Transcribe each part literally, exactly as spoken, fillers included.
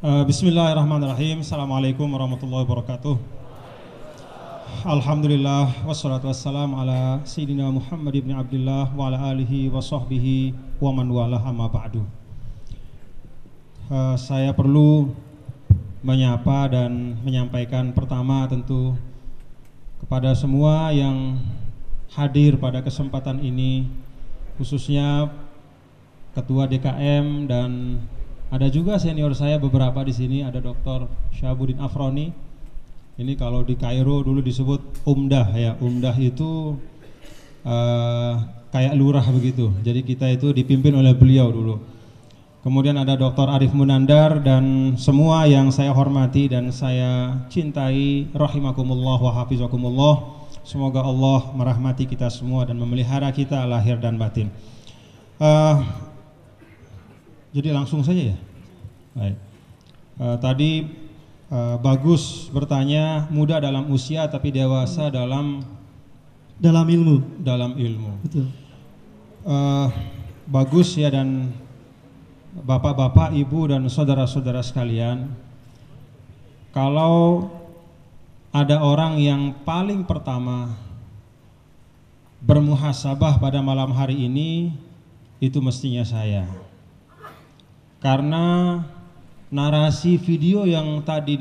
Uh, Bismillahirrahmanirrahim. Assalamualaikum warahmatullahi wabarakatuh. Alhamdulillah wassalatu wassalamu ala sayyidina Muhammad ibn Abdullah wa ala alihi wa sahbihi wa man walah amma ba'du. Uh, saya perlu menyapa dan menyampaikan pertama tentu kepada semua yang hadir pada kesempatan ini, khususnya Ketua D K M, dan ada juga senior saya beberapa di sini, ada Doktor Syahabuddin Afroni. Ini kalau di Kairo dulu disebut Umdah ya, Umdah itu uh, kayak lurah begitu. Jadi kita itu dipimpin oleh beliau dulu. Kemudian ada Doktor Arif Munandar dan semua yang saya hormati dan saya cintai, rahimakumullah wa hafizakumullah. Semoga Allah merahmati kita semua dan memelihara kita lahir dan batin. Uh, Jadi langsung saja ya. Baik. Uh, tadi uh, Bagus bertanya, muda dalam usia tapi dewasa dalam dalam ilmu. Dalam ilmu. Betul. Uh, Bagus ya, dan bapak-bapak, ibu dan saudara-saudara sekalian, kalau ada orang yang paling pertama bermuhasabah pada malam hari ini, itu mestinya saya. Karena narasi video yang tadi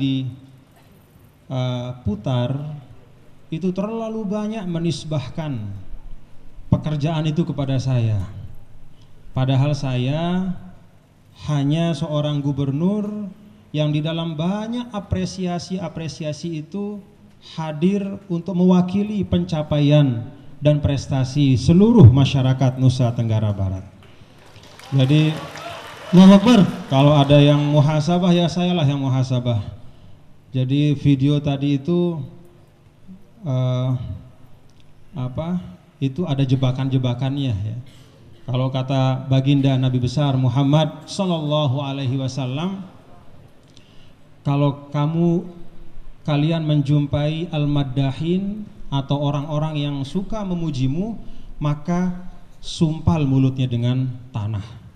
diputar uh, itu terlalu banyak menisbahkan pekerjaan itu kepada saya. Padahal saya hanya seorang gubernur yang di dalam banyak apresiasi-apresiasi itu hadir untuk mewakili pencapaian dan prestasi seluruh masyarakat Nusa Tenggara Barat. Jadi Allahu Akbar. Kalau ada yang muhasabah, ya sayalah yang muhasabah. Jadi video tadi itu uh, apa? Itu ada jebakan-jebakannya ya. Kalau kata baginda Nabi besar Muhammad Sallallahu Alaihi Wasallam, kalau kamu kalian menjumpai al-maddahin atau orang-orang yang suka memujimu, maka sumpal mulutnya dengan tanah.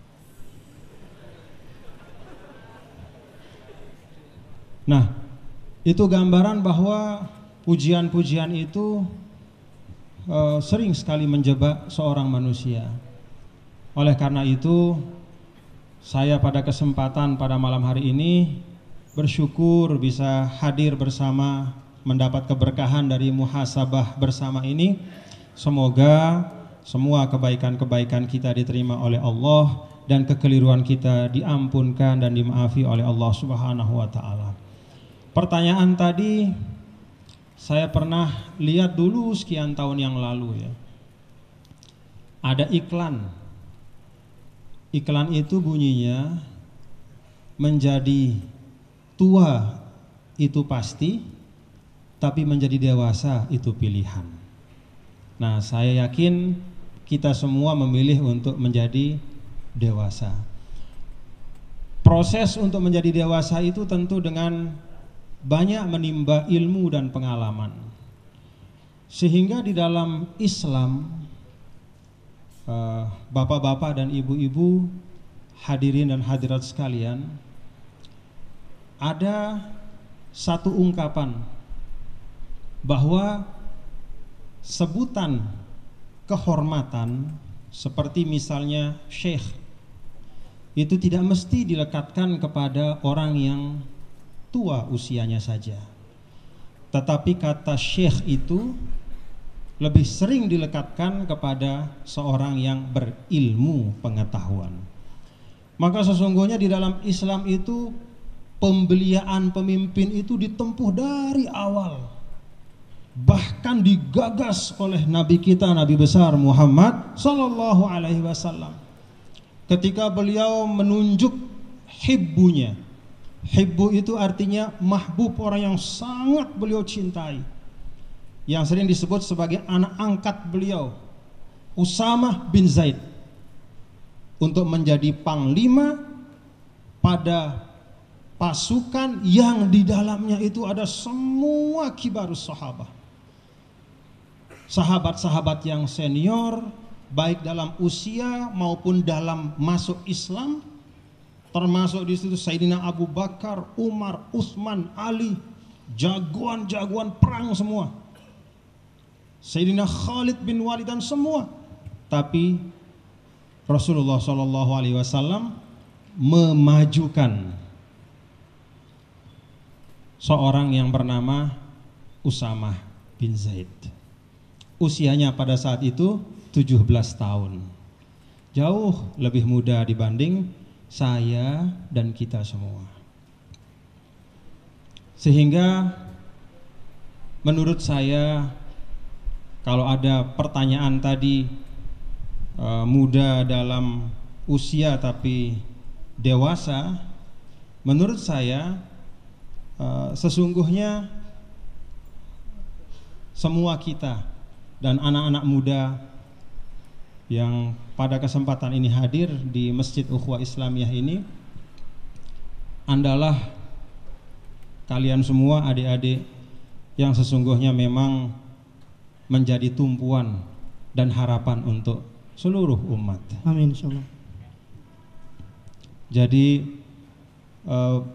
Nah, itu gambaran bahwa pujian-pujian itu e, sering sekali menjebak seorang manusia. Oleh karena itu, saya pada kesempatan pada malam hari ini bersyukur bisa hadir bersama, mendapat keberkahan dari muhasabah bersama ini. Semoga semua kebaikan-kebaikan kita diterima oleh Allah dan kekeliruan kita diampunkan dan dimaafi oleh Allah Subhanahu wa taala. Pertanyaan tadi saya pernah lihat dulu sekian tahun yang lalu ya. Ada iklan. Iklan itu bunyinya, menjadi tua itu pasti, tapi menjadi dewasa itu pilihan. Nah, saya yakin kita semua memilih untuk menjadi dewasa. Proses untuk menjadi dewasa itu tentu dengan banyak menimba ilmu dan pengalaman, sehingga di dalam Islam, bapak-bapak dan ibu-ibu, hadirin dan hadirat sekalian, ada satu ungkapan bahwa sebutan kehormatan seperti misalnya syekh itu tidak mesti dilekatkan kepada orang yang tua usianya saja, tetapi kata syekh itu lebih sering dilekatkan kepada seorang yang berilmu pengetahuan. Maka sesungguhnya di dalam Islam itu pembeliaan pemimpin itu ditempuh dari awal, bahkan digagas oleh Nabi kita, Nabi besar Muhammad Sallallahu Alaihi Wasallam, ketika beliau menunjuk hibbunya. Hibbu itu artinya mahbub, orang yang sangat beliau cintai, yang sering disebut sebagai anak angkat beliau, Usamah bin Zaid, untuk menjadi panglima pada pasukan yang di dalamnya itu ada semua kibarus sahabat, sahabat-sahabat yang senior, baik dalam usia maupun dalam masuk Islam, termasuk di situ Sayyidina Abu Bakar, Umar, Utsman, Ali, jagoan-jagoan perang semua. Sayyidina Khalid bin Walid dan semua. Tapi Rasulullah Shallallahu Alaihi Wasallam memajukan seorang yang bernama Usamah bin Zaid. Usianya pada saat itu tujuh belas tahun. Jauh lebih muda dibanding saya dan kita semua. Sehingga menurut saya kalau ada pertanyaan tadi e, muda dalam usia tapi dewasa, menurut saya e, sesungguhnya semua kita dan anak-anak muda yang pada kesempatan ini hadir di Masjid Ukhuwah Islamiyah ini adalah kalian semua adik-adik yang sesungguhnya memang menjadi tumpuan dan harapan untuk seluruh umat. Amin insyaallah. Jadi uh,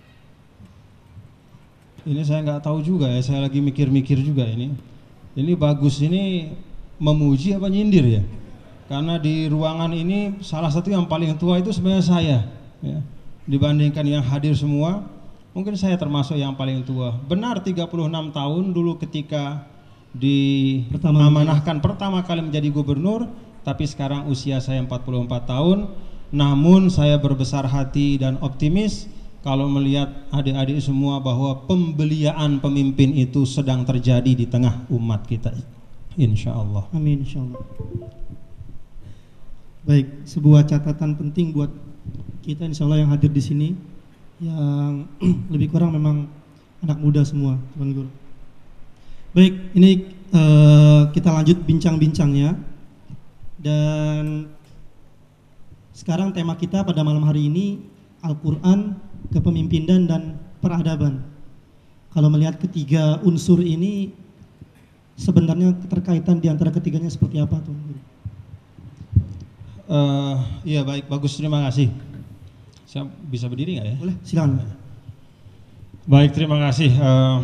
ini saya nggak tahu juga ya, saya lagi mikir-mikir juga ini. Ini bagus ini memuji apa nyindir ya? Karena di ruangan ini salah satu yang paling tua itu sebenarnya saya ya. Dibandingkan yang hadir semua, mungkin saya termasuk yang paling tua. Benar tiga puluh enam tahun dulu ketika diamanahkan pertama kali menjadi gubernur, tapi sekarang usia saya empat puluh empat tahun. Namun saya berbesar hati dan optimis kalau melihat adik-adik semua bahwa pembelian pemimpin itu sedang terjadi di tengah umat kita, insya Allah. Amin insya Allah. Baik, sebuah catatan penting buat kita insya Allah yang hadir di sini, yang lebih kurang memang anak muda semua, Tuan Guru. Baik, ini uh, kita lanjut bincang-bincangnya. Dan sekarang tema kita pada malam hari ini Al-Quran, kepemimpinan dan peradaban. Kalau melihat ketiga unsur ini, sebenarnya keterkaitan di antara ketiganya seperti apa, Tuan Guru? Uh, iya baik, bagus, terima kasih. Saya bisa berdiri nggak ya? Boleh, silakan. Baik, terima kasih. Uh,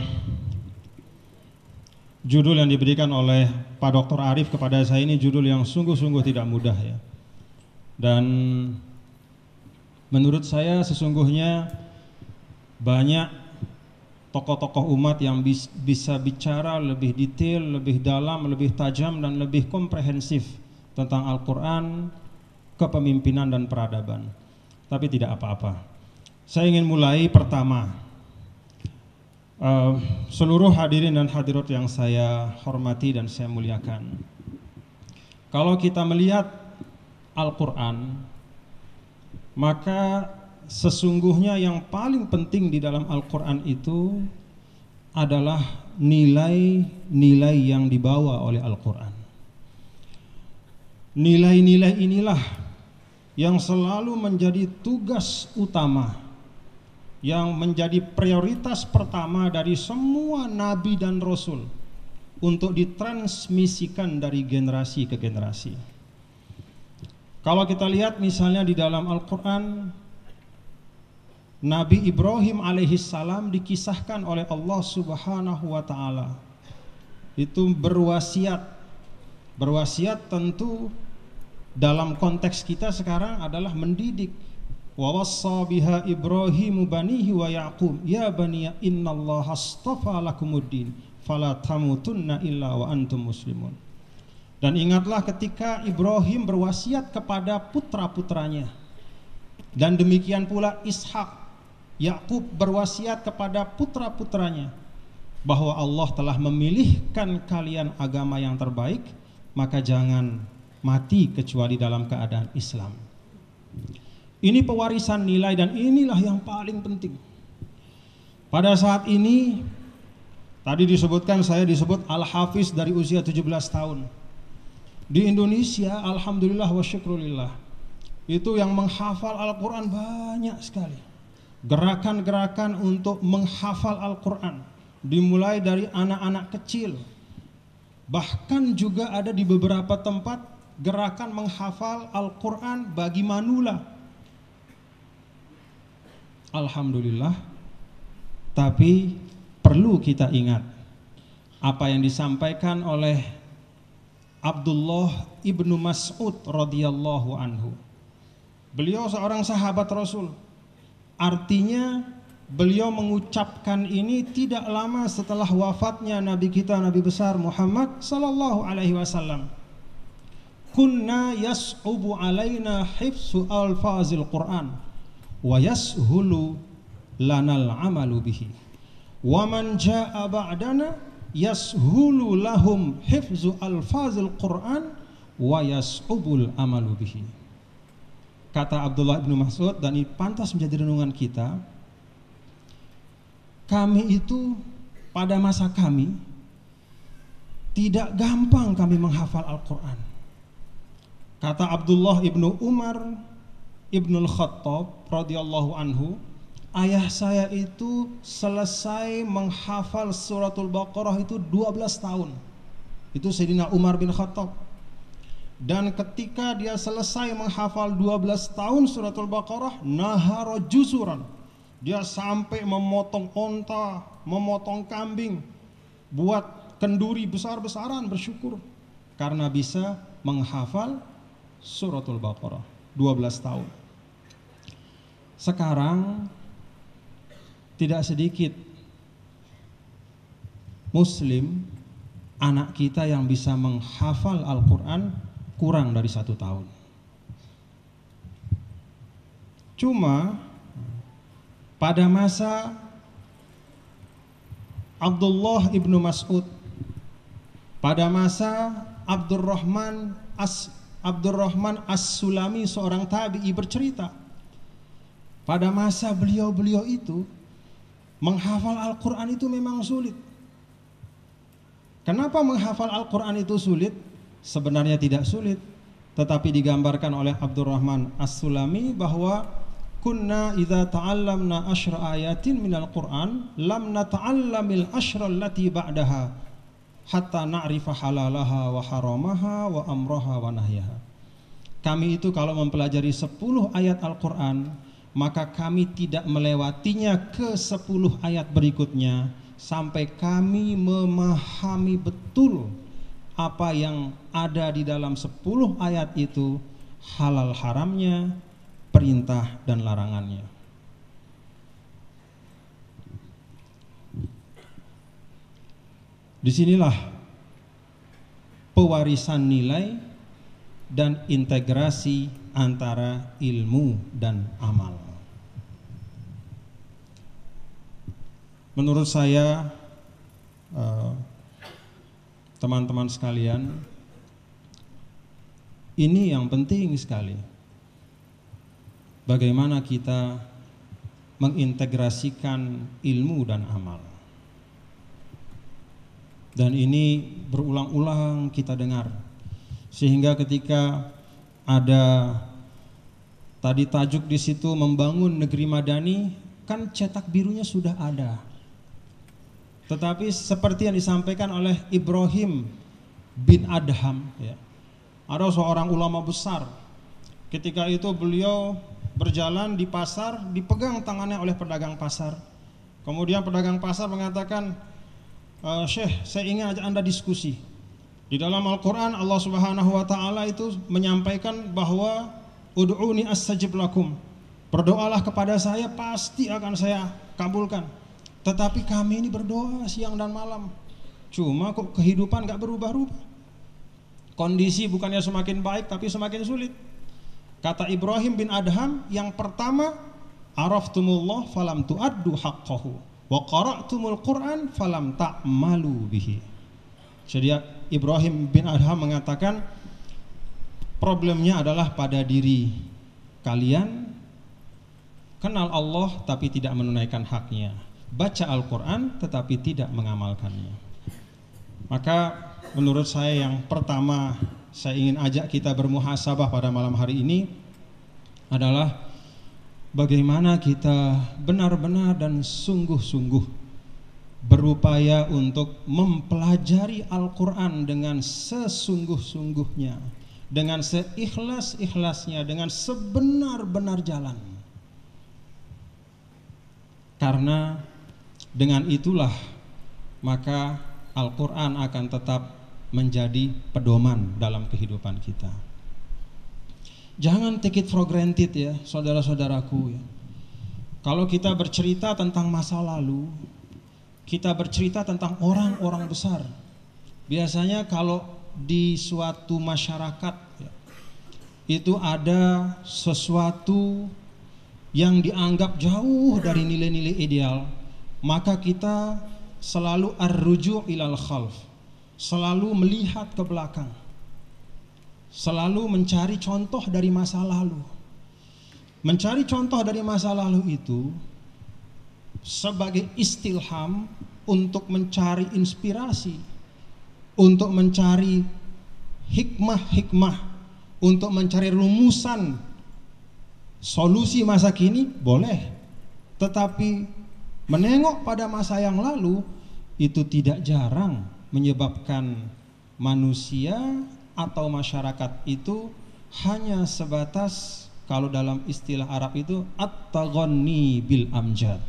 judul yang diberikan oleh Pak Doktor Arif kepada saya ini judul yang sungguh-sungguh tidak mudah ya. Dan menurut saya sesungguhnya banyak tokoh-tokoh umat yang bis, bisa bicara lebih detail, lebih dalam, lebih tajam dan lebih komprehensif tentang Al-Quran, kepemimpinan dan peradaban. Tapi tidak apa-apa. Saya ingin mulai pertama. Uh, seluruh hadirin dan hadirat yang saya hormati dan saya muliakan. Kalau kita melihat Al-Quran, maka sesungguhnya yang paling penting di dalam Al-Quran itu adalah nilai-nilai yang dibawa oleh Al-Quran. Nilai-nilai inilah yang selalu menjadi tugas utama, yang menjadi prioritas pertama dari semua nabi dan rasul untuk ditransmisikan dari generasi ke generasi. Kalau kita lihat misalnya di dalam Al-Quran, Nabi Ibrahim alaihissalam dikisahkan oleh Allah subhanahu wa ta'ala itu berwasiat. Berwasiat tentu dalam konteks kita sekarang adalah mendidik. Wa wassa biha Ibrahimu banihi wa Yaqub ya baniya innallaha astafa lakumuddin fala tamutunna illa wa antum muslimun. Dan ingatlah ketika Ibrahim berwasiat kepada putra-putranya, dan demikian pula Ishak, Yakub berwasiat kepada putra-putranya bahwa Allah telah memilihkan kalian agama yang terbaik, maka jangan mati kecuali dalam keadaan Islam. Ini pewarisan nilai dan inilah yang paling penting. Pada saat ini tadi disebutkan, saya disebut Al-Hafiz dari usia tujuh belas tahun. Di Indonesia alhamdulillah wa syukrulillah, itu yang menghafal Al-Quran banyak sekali. Gerakan-gerakan untuk menghafal Al-Quran dimulai dari anak-anak kecil. Bahkan juga ada di beberapa tempat gerakan menghafal Al-Quran bagi manula. Alhamdulillah. Tapi perlu kita ingat apa yang disampaikan oleh Abdullah ibnu Mas'ud radhiyallahu anhu. Beliau seorang sahabat Rasul. Artinya beliau mengucapkan ini tidak lama setelah wafatnya Nabi kita, Nabi besar Muhammad sallallahu alaihi wasallam. Kunna yas'ubu alaina hifzu alfazil Qur'an wa yashulu lanal amalu bihi. Wa man jaa'a ba'dana yashulu lahum hifzu alfazil Qur'an wa yas'ubul amalu bihi. Kata Abdullah bin Mas'ud, dan ini pantas menjadi renungan kita, kami itu pada masa kami tidak gampang kami menghafal Al-Quran. Kata Abdullah ibnu Umar ibnul Khattab radhiyallahu anhu, ayah saya itu selesai menghafal suratul Baqarah itu dua belas tahun. Itu Sayyidina Umar bin Khattab. Dan ketika dia selesai menghafal dua belas tahun suratul Baqarah, nahara juzuran, dia sampai memotong onta, memotong kambing, buat kenduri besar-besaran, bersyukur karena bisa menghafal suratul Baqarah dua belas tahun. Sekarang tidak sedikit muslim anak kita yang bisa menghafal Al-Quran kurang dari satu tahun. Cuma pada masa Abdullah ibnu Mas'ud, pada masa Abdurrahman as Abdurrahman as-Sulami, seorang tabi'i, bercerita, pada masa beliau-beliau itu menghafal Al-Quran itu memang sulit. Kenapa menghafal Al-Quran itu sulit? Sebenarnya tidak sulit, tetapi digambarkan oleh Abdurrahman as-Sulami bahwa kunna idza ta'allamna asyra ayatin minal Qur'an lam nata'allamil asyra allati ba'daha hatta na'rifa halalaha wa haramaha wa amraha wa nahyaha. Kami itu kalau mempelajari sepuluh ayat Al-Quran, maka kami tidak melewatinya ke sepuluh ayat berikutnya sampai kami memahami betul apa yang ada di dalam sepuluh ayat itu, halal haramnya, perintah dan larangannya. Disinilah pewarisan nilai dan integrasi antara ilmu dan amal. Menurut saya, uh, teman-teman sekalian, ini yang penting sekali. Bagaimana kita mengintegrasikan ilmu dan amal. Dan ini berulang-ulang kita dengar. Sehingga ketika ada tadi tajuk di situ membangun negeri madani, kan cetak birunya sudah ada. Tetapi seperti yang disampaikan oleh Ibrahim bin Adham, ya, ada seorang ulama besar. Ketika itu beliau berjalan di pasar, dipegang tangannya oleh pedagang pasar. Kemudian pedagang pasar mengatakan, e, Syekh, saya ingin ajak Anda diskusi. Di dalam Al-Quran Allah Subhanahu Wa Taala itu menyampaikan bahwa ud'uni astajib lakum, berdoalah kepada saya, pasti akan saya kabulkan. Tetapi kami ini berdoa siang dan malam, cuma kok kehidupan gak berubah-ubah. Kondisi bukannya semakin baik, tapi semakin sulit. Kata Ibrahim bin Adham, yang pertama, araftumullah falam tu'addu haqqahu wa qara'tumul Qur'an falam ta'malu bihi. Jadi Ibrahim bin Adham mengatakan, problemnya adalah pada diri kalian, kenal Allah tapi tidak menunaikan haknya, baca Al-Quran tetapi tidak mengamalkannya. Maka menurut saya yang pertama saya ingin ajak kita bermuhasabah pada malam hari ini adalah bagaimana kita benar-benar dan sungguh-sungguh berupaya untuk mempelajari Al-Quran dengan sesungguh-sungguhnya, dengan seikhlas-ikhlasnya, dengan sebenar-benar jalan. Karena dengan itulah maka Al-Quran akan tetap menjadi pedoman dalam kehidupan kita. Jangan take it for granted ya saudara-saudaraku ya. Kalau kita bercerita tentang masa lalu, kita bercerita tentang orang-orang besar. Biasanya kalau di suatu masyarakat ya, itu ada sesuatu yang dianggap jauh dari nilai-nilai ideal, maka kita selalu ar-ruju' ilal khalf, selalu melihat ke belakang, selalu mencari contoh dari masa lalu. Mencari contoh dari masa lalu itu sebagai istilham untuk mencari inspirasi, untuk mencari hikmah-hikmah, untuk mencari rumusan solusi masa kini boleh, tetapi menengok pada masa yang lalu itu tidak jarang menyebabkan manusia atau masyarakat itu hanya sebatas, kalau dalam istilah Arab itu at-taghanni bil amjad,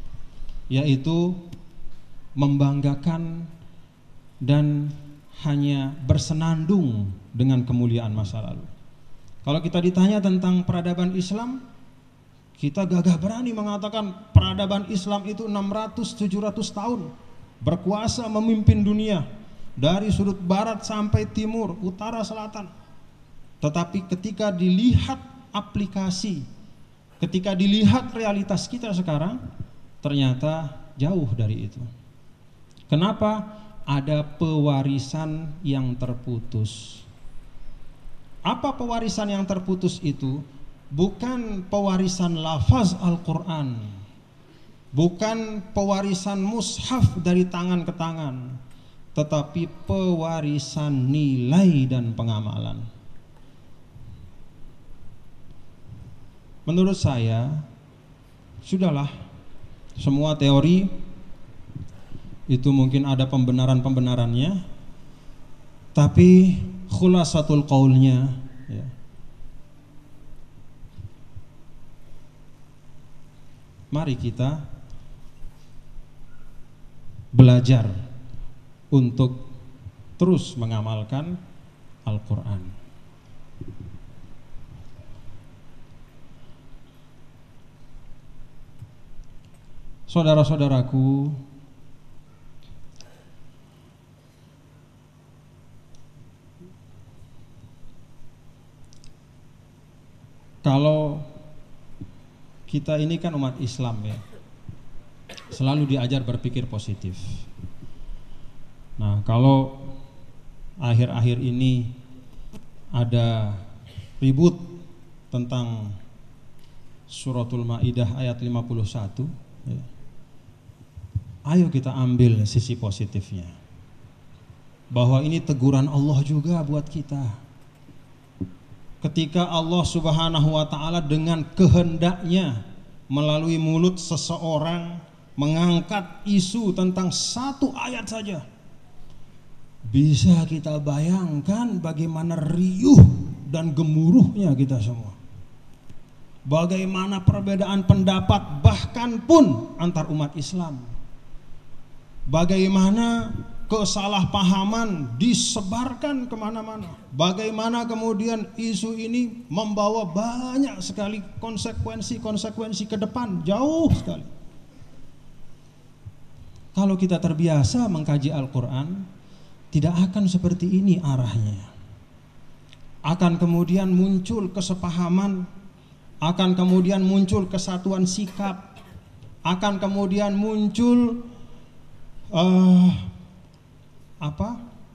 yaitu membanggakan dan hanya bersenandung dengan kemuliaan masa lalu. Kalau kita ditanya tentang peradaban Islam, kita gagah berani mengatakan peradaban Islam itu enam ratus tujuh ratus tahun berkuasa memimpin dunia dari sudut barat sampai timur, utara, selatan. Tetapi ketika dilihat aplikasi, ketika dilihat realitas kita sekarang, ternyata jauh dari itu. Kenapa? Ada pewarisan yang terputus. Apa pewarisan yang terputus itu? Bukan pewarisan lafaz Al-Quran, bukan pewarisan mushaf dari tangan ke tangan, tetapi pewarisan nilai dan pengamalan. Menurut saya, sudahlah, semua teori itu mungkin ada pembenaran-pembenarannya, tapi khulasatul qaulnya ya, mari kita belajar untuk terus mengamalkan Al-Quran. Saudara-saudaraku, kalau kita ini kan umat Islam ya, selalu diajar berpikir positif. Nah, kalau akhir-akhir ini ada ribut tentang Suratul Maidah ayat lima puluh satu ya, ayo kita ambil sisi positifnya, bahwa ini teguran Allah juga buat kita. Ketika Allah Subhanahu wa ta'ala dengan kehendaknya melalui mulut seseorang mengangkat isu tentang satu ayat saja, bisa kita bayangkan bagaimana riuh dan gemuruhnya kita semua. Bagaimana perbedaan pendapat bahkan pun antar umat Islam. Bagaimana kesalahpahaman disebarkan kemana-mana. Bagaimana kemudian isu ini membawa banyak sekali konsekuensi-konsekuensi ke depan, jauh sekali. Kalau kita terbiasa mengkaji Al-Quran, tidak akan seperti ini arahnya. Akan kemudian muncul kesepahaman, akan kemudian muncul kesatuan sikap, akan kemudian muncul uh, apa?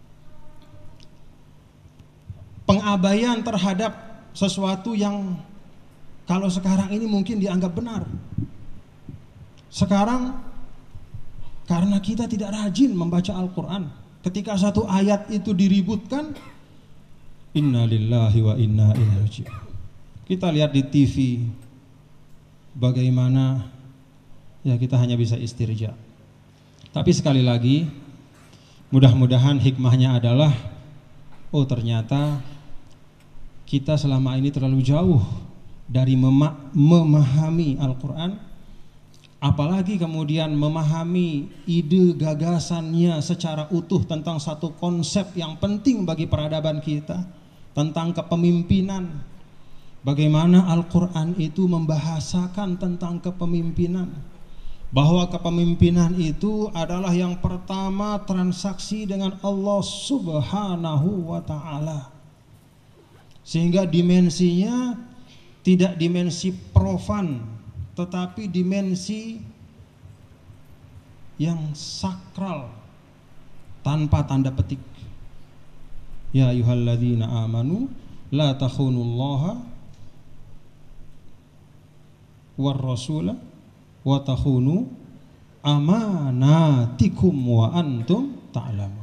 pengabaian terhadap sesuatu yang kalau sekarang ini mungkin dianggap benar. Sekarang karena kita tidak rajin membaca Al-Quran, ketika satu ayat itu diributkan, inna lillahi wa inna ilaihi raji'un. Kita lihat di T V bagaimana ya, kita hanya bisa istirja. Tapi sekali lagi, mudah-mudahan hikmahnya adalah, oh ternyata kita selama ini terlalu jauh dari mema- memahami Al-Quran, apalagi kemudian memahami ide gagasannya secara utuh tentang satu konsep yang penting bagi peradaban kita, tentang kepemimpinan. Bagaimana Al-Quran itu membahasakan tentang kepemimpinan, bahwa kepemimpinan itu adalah yang pertama transaksi dengan Allah Subhanahu wa ta'ala, sehingga dimensinya tidak dimensi profan, tetapi dimensi yang sakral tanpa tanda petik. Ya ayyuhalladzina amanu la takhunullaha war rasula wa takhunu amanatikum wa antum ta'lamun.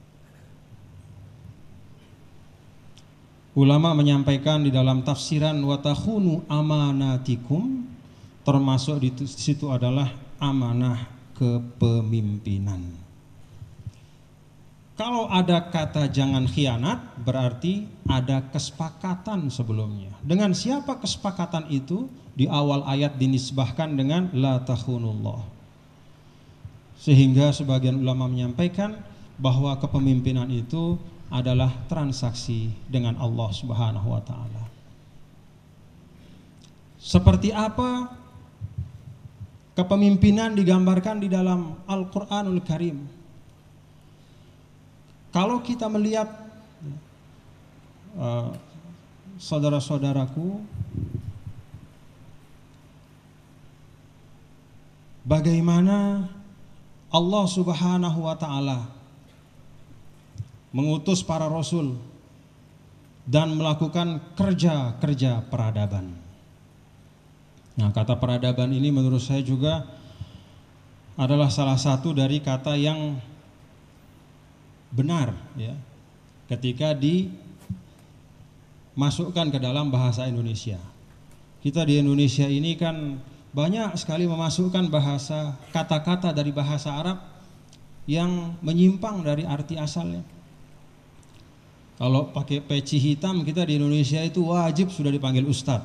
Ulama menyampaikan di dalam tafsiran wa takhunu amanatikum, termasuk di situ adalah amanah kepemimpinan. Kalau ada kata jangan khianat, berarti ada kesepakatan sebelumnya. Dengan siapa kesepakatan itu? Di awal ayat dinisbahkan dengan la takhunullah. Sehingga sebagian ulama menyampaikan bahwa kepemimpinan itu adalah transaksi dengan Allah Subhanahu wa ta'ala. Seperti apa kepemimpinan digambarkan di dalam Al-Quranul Karim? Kalau kita melihat uh, saudara-saudaraku, bagaimana Allah Subhanahu wa ta'ala mengutus para rasul dan melakukan kerja-kerja peradaban. Nah, kata peradaban ini menurut saya juga adalah salah satu dari kata yang benar, ya, ketika dimasukkan ke dalam bahasa Indonesia. Kita di Indonesia ini kan banyak sekali memasukkan bahasa, kata-kata dari bahasa Arab yang menyimpang dari arti asalnya. Kalau pakai peci hitam, kita di Indonesia itu wajib sudah dipanggil ustadz.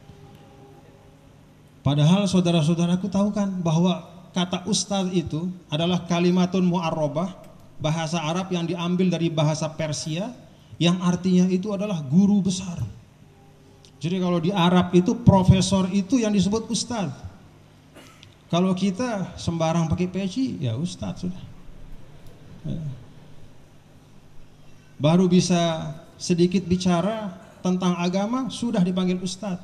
Padahal saudara-saudaraku tahu kan bahwa kata ustadz itu adalah kalimatun mu'arrabah, bahasa Arab yang diambil dari bahasa Persia, yang artinya itu adalah guru besar. Jadi kalau di Arab itu profesor itu yang disebut ustadz. Kalau kita sembarang pakai peci, ya ustadz sudah. Baru bisa sedikit bicara tentang agama, sudah dipanggil ustadz.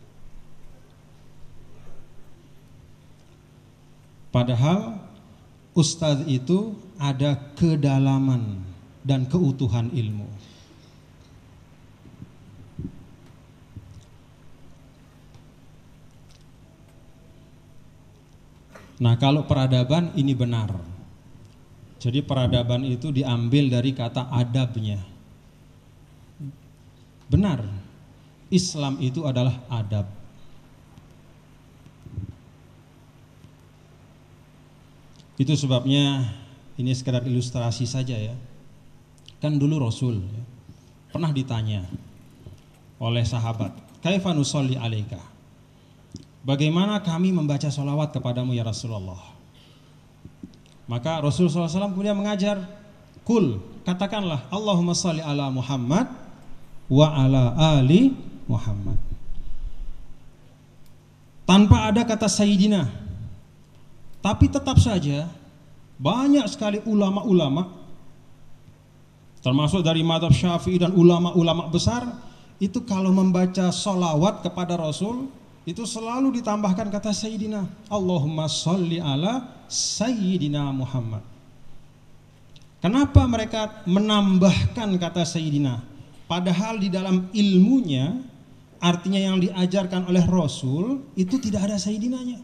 Padahal ustadz itu ada kedalaman dan keutuhan ilmu. Nah, kalau peradaban ini benar. Jadi peradaban itu diambil dari kata adabnya. Benar. Islam itu adalah adab. Itu sebabnya ini sekedar ilustrasi saja ya. Kan dulu Rasul ya, pernah ditanya oleh sahabat, "Kaifa nusolli alaika?" Bagaimana kami membaca sholawat kepadamu ya Rasulullah? Maka Rasul shallallahu alaihi wasallam kemudian mengajar, "Kul, katakanlah Allahumma sholli ala Muhammad wa ala ali Muhammad." Tanpa ada kata Sayyidina. Tapi tetap saja banyak sekali ulama-ulama, termasuk dari mazhab Syafi'i dan ulama-ulama besar, itu kalau membaca sholawat kepada Rasul itu selalu ditambahkan kata Sayyidina. Allahumma sholli ala Sayyidina Muhammad. Kenapa mereka menambahkan kata Sayyidina? Padahal di dalam ilmunya, artinya yang diajarkan oleh Rasul itu tidak ada Sayyidinanya.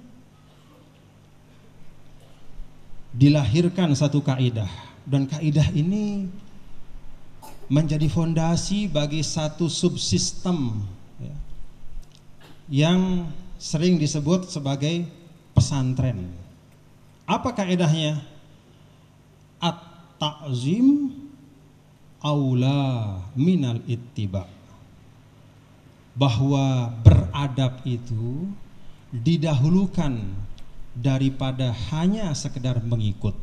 Dilahirkan satu kaidah, dan kaidah ini menjadi fondasi bagi satu subsistem ya, yang sering disebut sebagai pesantren. Apa kaidahnya? At-ta'zim aula minal ittiba. Bahwa beradab itu didahulukan daripada hanya sekedar mengikut.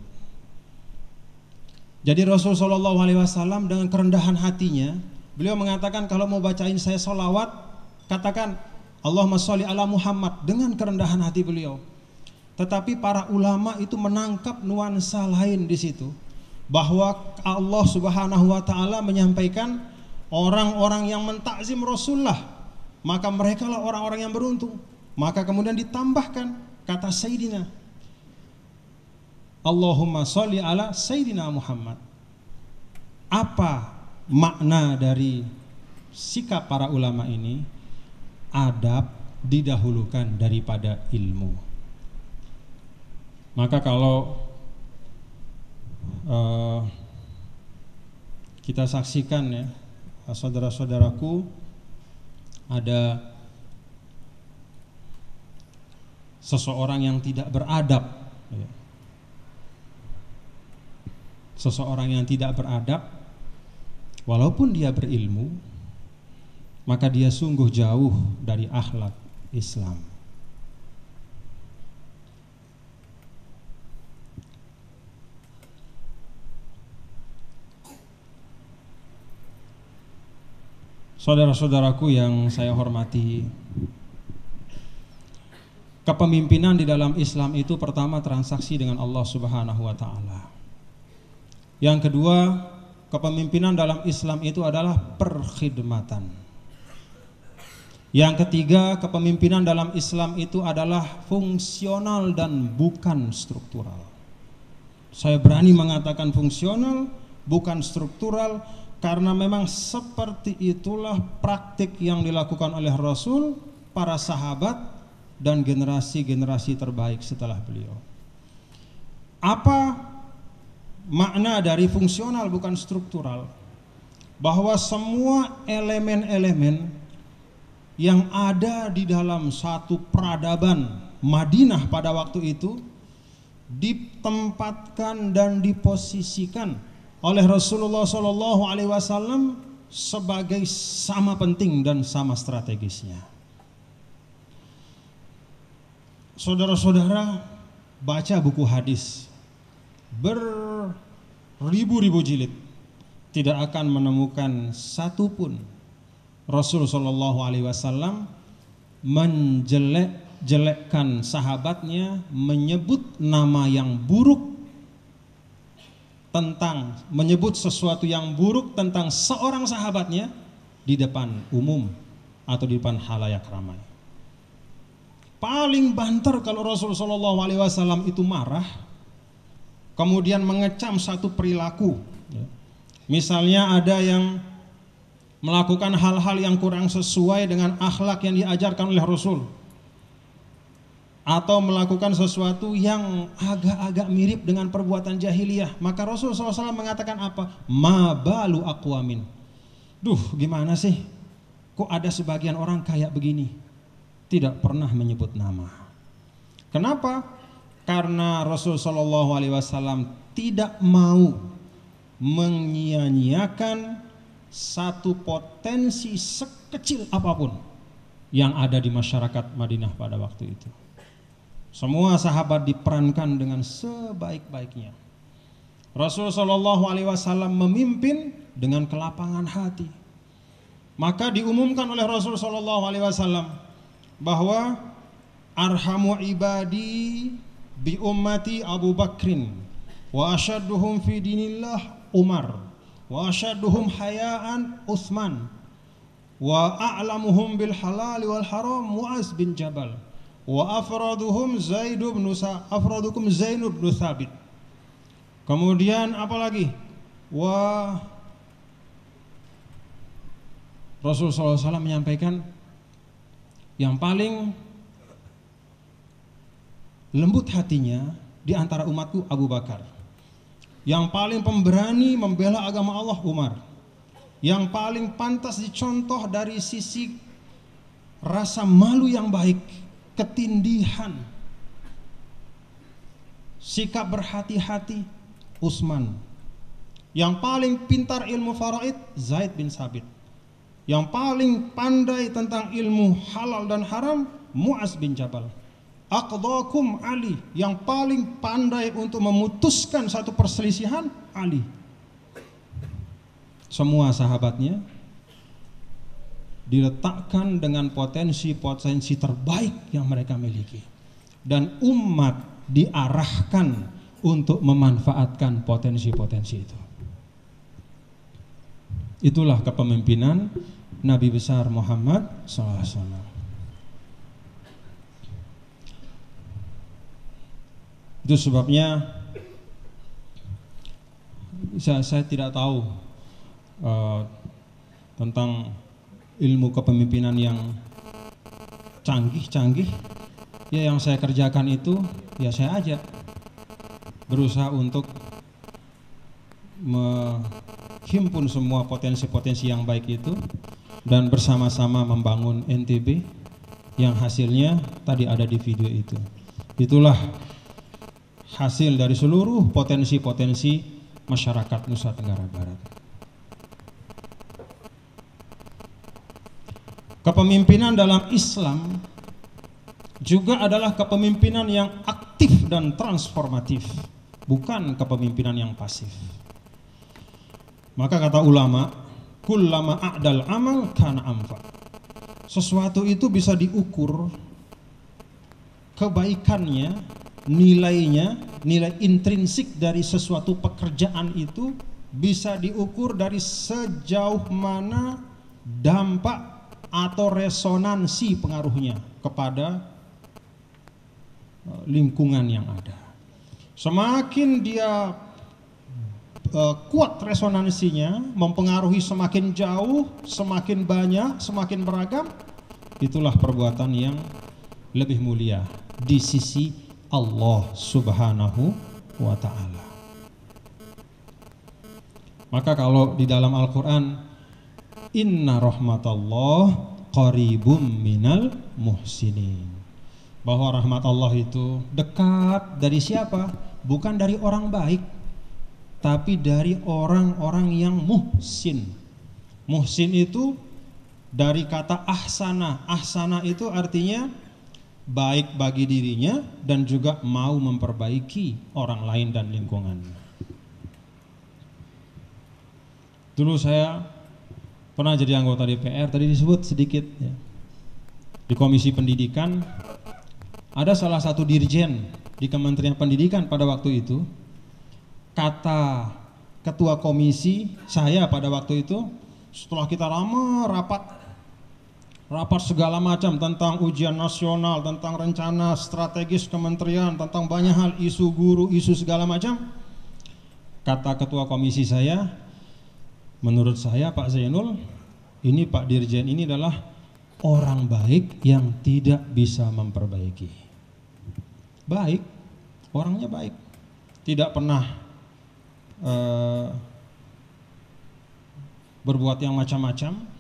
Jadi Rasul Shallallahu Alaihi Wasallam dengan kerendahan hatinya, beliau mengatakan kalau mau bacain saya sholawat, katakan Allahumma sholli ala Muhammad, dengan kerendahan hati beliau. Tetapi para ulama itu menangkap nuansa lain di situ, bahwa Allah Subhanahu Wa Taala menyampaikan orang-orang yang mentakzim Rasulullah, maka mereka lah orang-orang yang beruntung. Maka kemudian ditambahkan kata Sayyidina, Allahumma sholli ala Sayyidina Muhammad. Apa makna dari sikap para ulama ini? Adab didahulukan daripada ilmu. Maka kalau uh, kita saksikan ya, saudara-saudaraku, ada seseorang yang tidak beradab ya. Seseorang yang tidak beradab, walaupun dia berilmu, maka dia sungguh jauh dari akhlak Islam. Saudara-saudaraku yang saya hormati, kepemimpinan di dalam Islam itu pertama transaksi dengan Allah Subhanahu wa Ta'ala. Yang kedua, kepemimpinan dalam Islam itu adalah perkhidmatan. Yang ketiga, kepemimpinan dalam Islam itu adalah fungsional dan bukan struktural. Saya berani mengatakan fungsional, bukan struktural, karena memang seperti itulah praktik yang dilakukan oleh Rasul, para sahabat, dan generasi-generasi terbaik setelah beliau. Apa makna dari fungsional bukan struktural? Bahwa semua elemen-elemen yang ada di dalam satu peradaban Madinah pada waktu itu ditempatkan dan diposisikan oleh Rasulullah Shallallahu Alaihi Wasallam sebagai sama penting dan sama strategisnya. Saudara-saudara, baca buku hadis beribu-ribu jilid, tidak akan menemukan satupun Rasul Shallallahu Alaihi Wasallam menjelek-jelekkan sahabatnya, menyebut nama yang buruk tentang, menyebut sesuatu yang buruk tentang seorang sahabatnya di depan umum atau di depan halayak ramai. Paling banter kalau Rasul Shallallahu Alaihi Wasallam itu marah, kemudian mengecam satu perilaku. Misalnya ada yang melakukan hal-hal yang kurang sesuai dengan akhlak yang diajarkan oleh Rasul, atau melakukan sesuatu yang agak-agak mirip dengan perbuatan jahiliyah, maka Rasul shallallahu alaihi wasallam mengatakan apa? Ma balu aqwamin. Duh, gimana sih? Kok ada sebagian orang kayak begini? Tidak pernah menyebut nama. Kenapa? Karena Rasul shallallahu alaihi wasallam tidak mau menyia-nyiakan satu potensi sekecil apapun yang ada di masyarakat Madinah pada waktu itu. Semua sahabat diperankan dengan sebaik-baiknya. Rasul Shallallahu Alaihi Wasallam memimpin dengan kelapangan hati. Maka diumumkan oleh Rasul Shallallahu Alaihi Wasallam bahwa arhamu ibadi bi ummati Abu Bakrin wa asyadduhum fi dinillah Umar wa asyadduhum hayaan Utsman wa a'lamuhum bil halal wal haram Mu'az bin Jabal wa afraduhum Zaid bin Sa afradukum Zaid bin Thabit. Kemudian apalagi? Wa Rasul sallallahu alaihi wasallam menyampaikan yang paling lembut hatinya di antara umatku Abu Bakar. Yang paling pemberani membela agama Allah Umar. Yang paling pantas dicontoh dari sisi rasa malu yang baik, ketindihan, sikap berhati-hati Utsman. Yang paling pintar ilmu faraid Zaid bin Sabit. Yang paling pandai tentang ilmu halal dan haram Mu'az bin Jabal. aqdakum Ali, yang paling pandai untuk memutuskan satu perselisihan Ali. Semua sahabatnya diletakkan dengan potensi-potensi terbaik yang mereka miliki, dan umat diarahkan untuk memanfaatkan potensi-potensi itu. Itulah kepemimpinan Nabi besar Muhammad sallallahu alaihi wasallam. Itu sebabnya saya, saya tidak tahu uh, tentang ilmu kepemimpinan yang canggih-canggih. Ya, yang saya kerjakan itu ya saya ajak berusaha untuk menghimpun semua potensi-potensi yang baik itu dan bersama-sama membangun N T B yang hasilnya tadi ada di video itu. Itulah hasil dari seluruh potensi-potensi masyarakat Nusa Tenggara Barat. Kepemimpinan dalam Islam juga adalah kepemimpinan yang aktif dan transformatif, bukan kepemimpinan yang pasif. Maka kata ulama, kullama a'dal amal kana amfa. Sesuatu itu bisa diukur kebaikannya, nilainya, nilai intrinsik dari sesuatu pekerjaan itu bisa diukur dari sejauh mana dampak atau resonansi pengaruhnya kepada lingkungan yang ada. Semakin dia uh, kuat resonansinya, mempengaruhi semakin jauh, semakin banyak, semakin beragam, itulah perbuatan yang lebih mulia di sisi Allah Subhanahu wa ta'ala. Maka kalau di dalam Al-Quran, inna rahmatallah qaribum minal muhsinin, bahwa rahmat Allah itu dekat dari siapa? Bukan dari orang baik, tapi dari orang-orang yang muhsin. Muhsin itu dari kata ahsana. Ahsana itu artinya baik bagi dirinya dan juga mau memperbaiki orang lain dan lingkungan. Dulu saya pernah jadi anggota D P R, tadi disebut sedikit ya. Di Komisi Pendidikan ada salah satu dirjen di Kementerian Pendidikan pada waktu itu. Kata ketua komisi saya pada waktu itu, setelah kita lama rapat rapat segala macam tentang ujian nasional, tentang rencana strategis kementerian, tentang banyak hal, isu guru, isu segala macam. Kata ketua komisi saya, menurut saya Pak Zainul, ini Pak Dirjen ini adalah orang baik yang tidak bisa memperbaiki. Baik, orangnya baik, tidak pernah uh, berbuat yang macam-macam.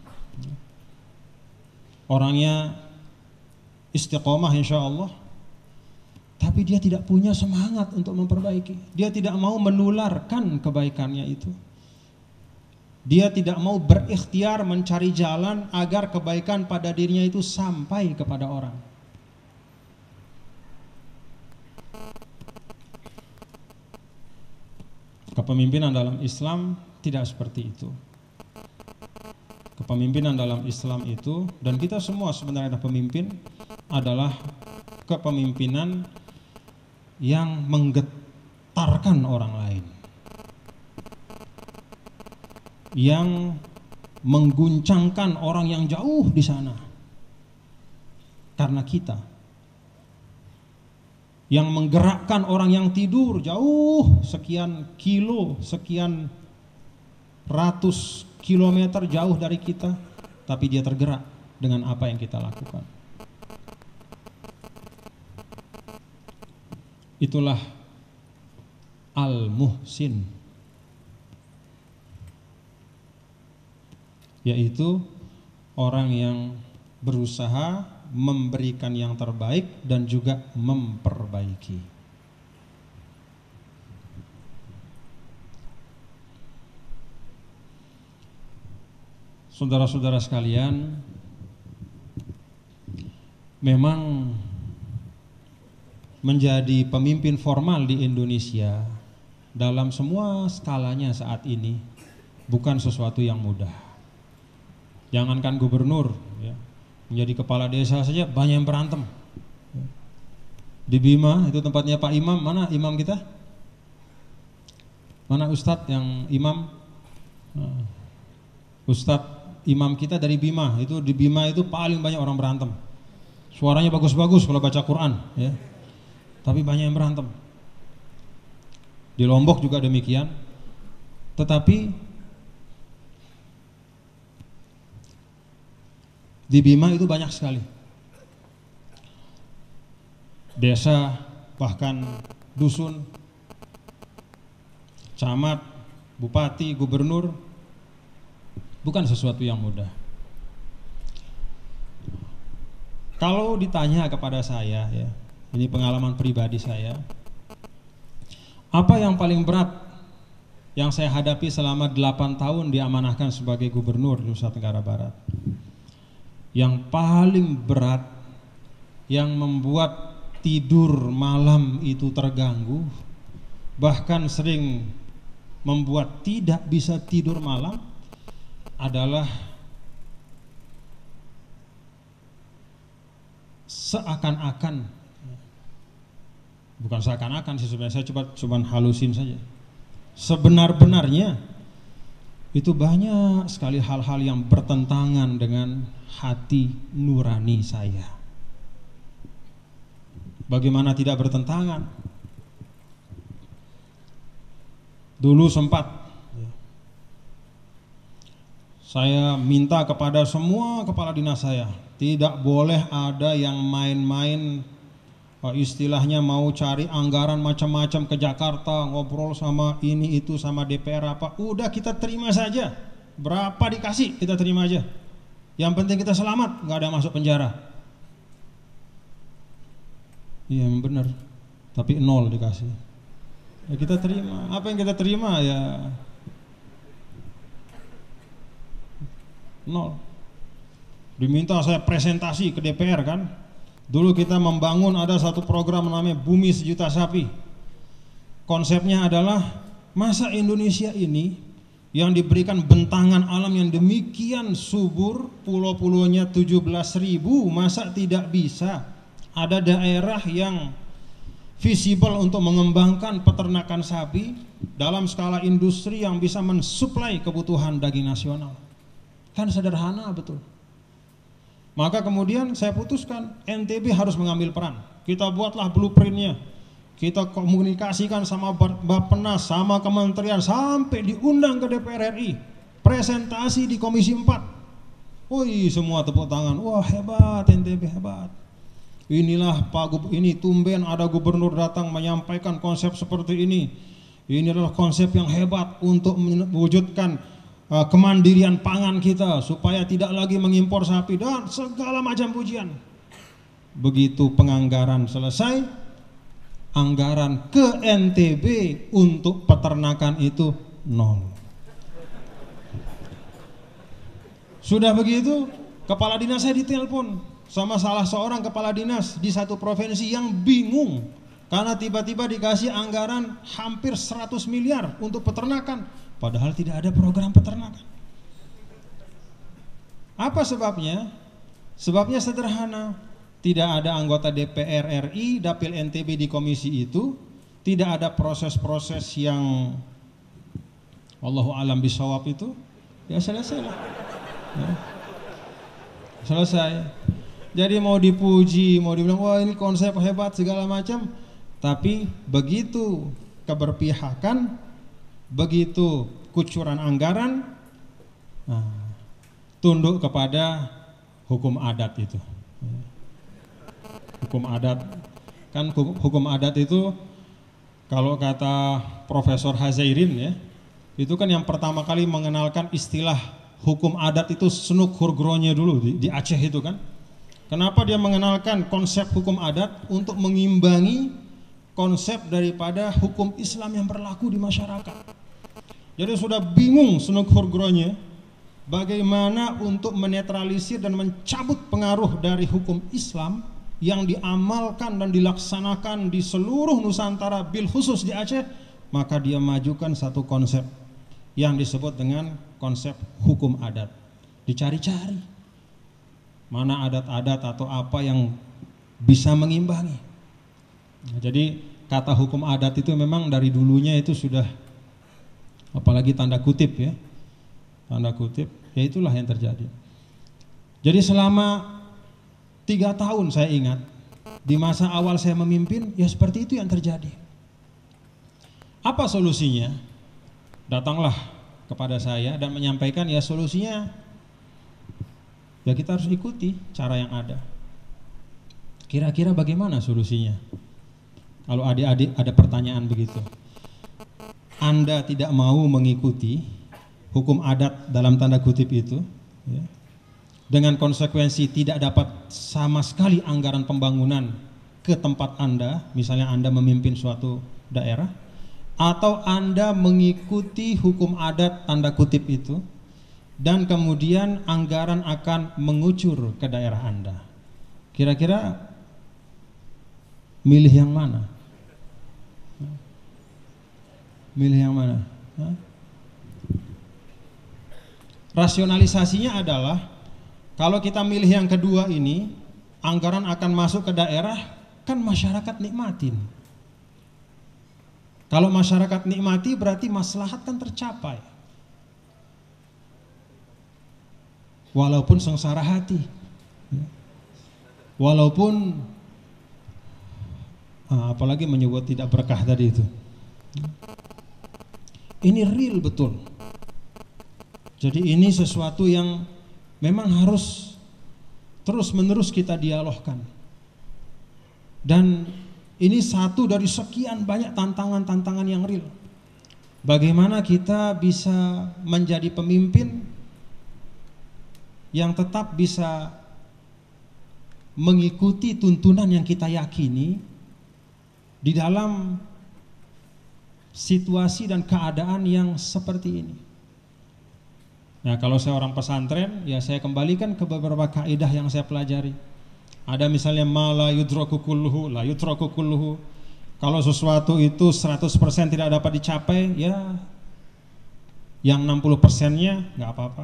Orangnya istiqomah insya Allah, tapi dia tidak punya semangat untuk memperbaiki. Dia tidak mau menularkan kebaikannya itu. Dia tidak mau berikhtiar mencari jalan agar kebaikan pada dirinya itu sampai kepada orang. Kepemimpinan dalam Islam tidak seperti itu. Kepemimpinan dalam Islam itu, dan kita semua sebenarnya adalah pemimpin, adalah kepemimpinan yang menggetarkan orang lain, yang mengguncangkan orang yang jauh di sana karena kita, yang menggerakkan orang yang tidur jauh sekian kilo, sekian ratus kilometer jauh dari kita, tapi dia tergerak dengan apa yang kita lakukan. Itulah al-muhsin, yaitu orang yang berusaha memberikan yang terbaik dan juga memperbaiki. Saudara-saudara sekalian, memang menjadi pemimpin formal di Indonesia dalam semua skalanya saat ini bukan sesuatu yang mudah. Jangankan gubernur, ya, menjadi kepala desa saja banyak yang berantem. Di Bima itu tempatnya Pak Imam, mana imam kita? Mana Ustadz yang imam? Ustadz imam kita dari Bima, itu di Bima itu paling banyak orang berantem. Suaranya bagus-bagus kalau baca Quran, ya. Tapi banyak yang berantem. Di Lombok juga demikian. Tetapi di Bima itu banyak sekali desa, bahkan dusun, camat, bupati, gubernur, bukan sesuatu yang mudah. Kalau ditanya kepada saya, ya, ini pengalaman pribadi saya, apa yang paling berat yang saya hadapi selama delapan tahun diamanahkan sebagai gubernur di Nusa Tenggara Barat? Yang paling berat, yang membuat tidur malam itu terganggu, bahkan sering membuat tidak bisa tidur malam, adalah seakan-akan, bukan seakan-akan sih sebenarnya, saya coba cuman halusin saja, sebenar-benarnya itu banyak sekali hal-hal yang bertentangan dengan hati nurani saya. Bagaimana tidak bertentangan? Dulu sempat saya minta kepada semua kepala dinas saya, tidak boleh ada yang main-main, istilahnya mau cari anggaran macam-macam ke Jakarta, ngobrol sama ini itu sama D P R apa, udah kita terima saja, berapa dikasih kita terima aja, yang penting kita selamat, nggak ada masuk penjara. Iya benar, tapi nol dikasih. Ya kita terima, apa yang kita terima ya nol. Diminta saya presentasi ke D P R kan. Dulu kita membangun ada satu program namanya Bumi Sejuta Sapi. Konsepnya adalah masa Indonesia ini yang diberikan bentangan alam yang demikian subur, pulau-pulaunya tujuh belas ribu, masa tidak bisa ada daerah yang visible untuk mengembangkan peternakan sapi dalam skala industri yang bisa mensuplai kebutuhan daging nasional. Kan sederhana betul. Maka kemudian saya putuskan N T B harus mengambil peran. Kita buatlah blueprintnya, kita komunikasikan sama Bappenas, sama kementerian, sampai diundang ke D P R R I, presentasi di Komisi empat. Woi, semua tepuk tangan, wah hebat N T B, hebat. Inilah Pak Gub, ini tumben ada gubernur datang menyampaikan konsep seperti ini. Ini adalah konsep yang hebat untuk mewujudkan uh, kemandirian pangan kita supaya tidak lagi mengimpor sapi dan segala macam pujian. Begitu penganggaran selesai, anggaran ke N T B untuk peternakan itu nol. Sudah begitu, kepala dinas saya ditelepon sama salah seorang kepala dinas di satu provinsi yang bingung karena tiba-tiba dikasih anggaran hampir seratus miliar untuk peternakan, padahal tidak ada program peternakan. Apa sebabnya? Sebabnya sederhana, tidak ada anggota D P R R I, Dapil N T B di komisi itu, tidak ada proses-proses yang wallahu alam bisawab itu, ya selesai lah. Ya. Selesai. Jadi mau dipuji, mau dibilang wah ini konsep hebat segala macam, tapi begitu keberpihakan, begitu kucuran anggaran, nah, tunduk kepada hukum adat itu. Hukum adat, kan hukum adat itu kalau kata Profesor Hazairin ya, itu kan yang pertama kali mengenalkan istilah hukum adat itu Senuk Hurgronya dulu di, di Aceh itu kan. Kenapa dia mengenalkan konsep hukum adat? Untuk mengimbangi konsep daripada hukum Islam yang berlaku di masyarakat. Jadi sudah bingung Senuk Hurgronya bagaimana untuk menetralisir dan mencabut pengaruh dari hukum Islam yang diamalkan dan dilaksanakan di seluruh Nusantara, bil khusus di Aceh, maka dia majukan satu konsep yang disebut dengan konsep hukum adat. Dicari-cari mana adat-adat atau apa yang bisa mengimbangi. Nah, jadi kata hukum adat itu memang dari dulunya itu sudah, apalagi tanda kutip ya, tanda kutip, ya itulah yang terjadi. Jadi selama tiga tahun saya ingat, di masa awal saya memimpin, ya seperti itu yang terjadi. Apa solusinya? Datanglah kepada saya dan menyampaikan, ya solusinya, ya kita harus ikuti cara yang ada. Kira-kira bagaimana solusinya? Kalau adik-adik ada pertanyaan begitu, Anda tidak mau mengikuti hukum adat dalam tanda kutip itu, ya, dengan konsekuensi tidak dapat sama sekali anggaran pembangunan ke tempat Anda, misalnya Anda memimpin suatu daerah, atau Anda mengikuti hukum adat tanda kutip itu dan kemudian anggaran akan mengucur ke daerah Anda. Kira-kira milih yang mana? Milih yang mana? Hah? Rasionalisasinya adalah kalau kita milih yang kedua ini, anggaran akan masuk ke daerah, kan masyarakat nikmatin. Kalau masyarakat nikmati berarti maslahat kan tercapai. Walaupun sengsara hati, walaupun apalagi menyebut tidak berkah tadi itu. Ini real betul. Jadi ini sesuatu yang memang harus terus menerus kita dialogkan. Dan ini satu dari sekian banyak tantangan-tantangan yang real. Bagaimana kita bisa menjadi pemimpin yang tetap bisa mengikuti tuntunan yang kita yakini di dalam situasi dan keadaan yang seperti ini. Nah, kalau saya orang pesantren, ya saya kembalikan ke beberapa kaidah yang saya pelajari. Ada misalnya ma la yudraku kulluhu, la yutraku kulluhu. Kalau sesuatu itu seratus persen tidak dapat dicapai, ya yang enam puluh persennya nggak apa-apa.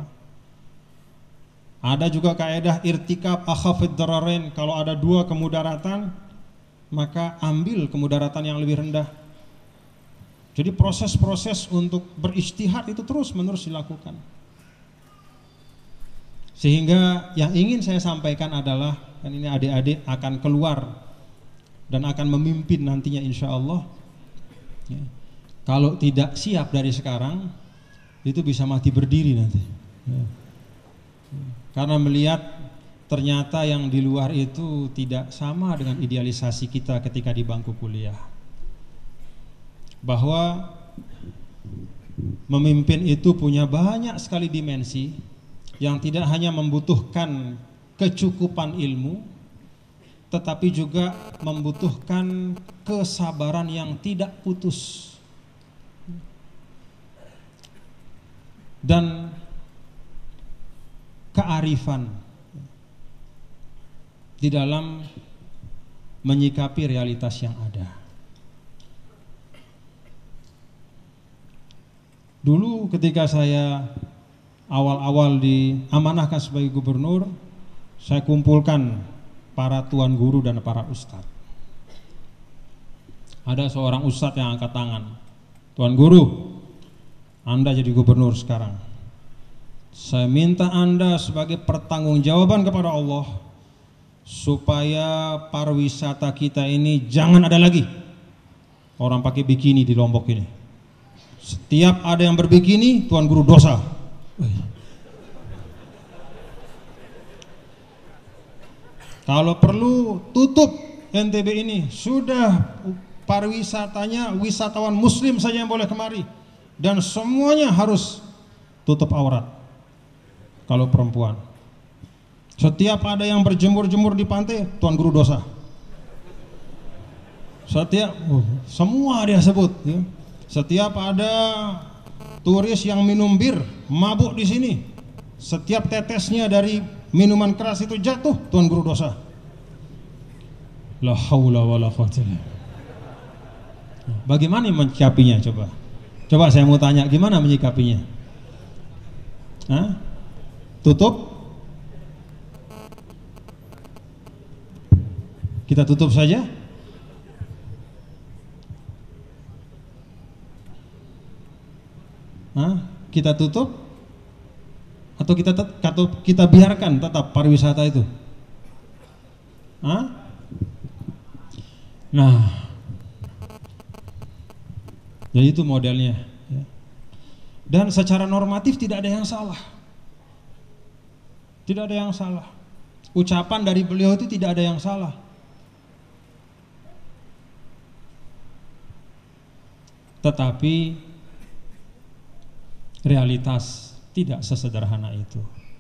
Ada juga kaidah irtikab akhafid dararain. Kalau ada dua kemudaratan, maka ambil kemudaratan yang lebih rendah. Jadi proses-proses untuk berijtihad itu terus menerus dilakukan. Sehingga yang ingin saya sampaikan adalah, kan ini adik-adik akan keluar dan akan memimpin nantinya insya Allah. Ya. Kalau tidak siap dari sekarang, itu bisa mati berdiri nanti. Ya. Karena melihat ternyata yang di luar itu tidak sama dengan idealisasi kita ketika di bangku kuliah. Bahwa memimpin itu punya banyak sekali dimensi yang tidak hanya membutuhkan kecukupan ilmu, tetapi juga membutuhkan kesabaran yang tidak putus dan kearifan di dalam menyikapi realitas yang ada. Dulu ketika saya awal-awal diamanahkan sebagai gubernur, saya kumpulkan para tuan guru dan para ustadz. Ada seorang ustadz yang angkat tangan. Tuan guru, Anda jadi gubernur sekarang. Saya minta Anda sebagai pertanggungjawaban kepada Allah supaya pariwisata kita ini jangan ada lagi orang pakai bikini di Lombok ini. Setiap ada yang berbikini, tuan guru dosa. Kalau perlu tutup N T B ini. Sudah pariwisatanya wisatawan muslim saja yang boleh kemari. Dan semuanya harus tutup aurat. Kalau perempuan. Setiap ada yang berjemur-jemur di pantai, tuan guru dosa. Setiap oh, semua dia sebut ya. Setiap ada turis yang minum bir, mabuk di sini, setiap tetesnya dari minuman keras itu jatuh, tuan guru dosa. La haula wala quwwata illa billah. Bagaimana menyikapinya coba? Coba saya mau tanya, gimana menyikapinya? Hah? Tutup? Kita tutup saja? Hah? Kita tutup? Atau kita atau kita biarkan tetap pariwisata itu? Hah? Nah, jadi itu modelnya, ya. Dan secara normatif tidak ada yang salah, tidak ada yang salah. Ucapan dari beliau itu tidak ada yang salah. Tetapi realitas tidak sesederhana itu.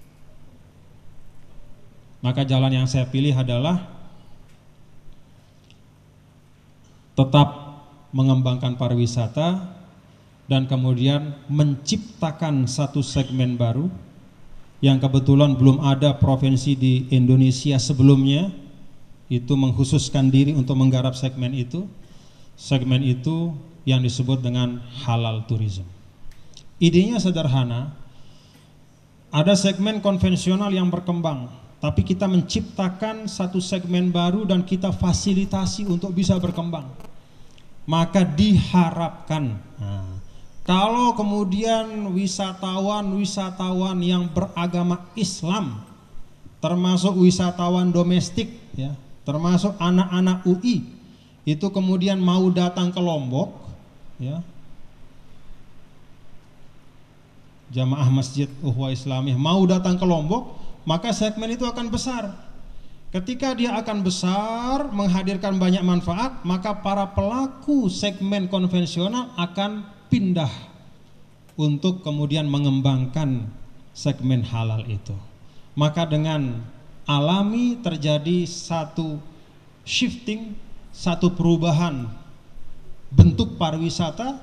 Maka jalan yang saya pilih adalah tetap mengembangkan pariwisata dan kemudian menciptakan satu segmen baru yang kebetulan belum ada provinsi di Indonesia sebelumnya itu mengkhususkan diri untuk menggarap segmen itu. Segmen itu yang disebut dengan halal tourism. Idenya sederhana, ada segmen konvensional yang berkembang, tapi kita menciptakan satu segmen baru dan kita fasilitasi untuk bisa berkembang. Maka diharapkan, nah, kalau kemudian wisatawan-wisatawan yang beragama Islam, termasuk wisatawan domestik, ya, termasuk anak-anak U I, itu kemudian mau datang ke Lombok, ya, jamaah Masjid Uhwah Islamiyah mau datang ke Lombok, maka segmen itu akan besar. Ketika dia akan besar, menghadirkan banyak manfaat, maka para pelaku segmen konvensional akan pindah untuk kemudian mengembangkan segmen halal itu. Maka dengan alami terjadi satu shifting, satu perubahan bentuk pariwisata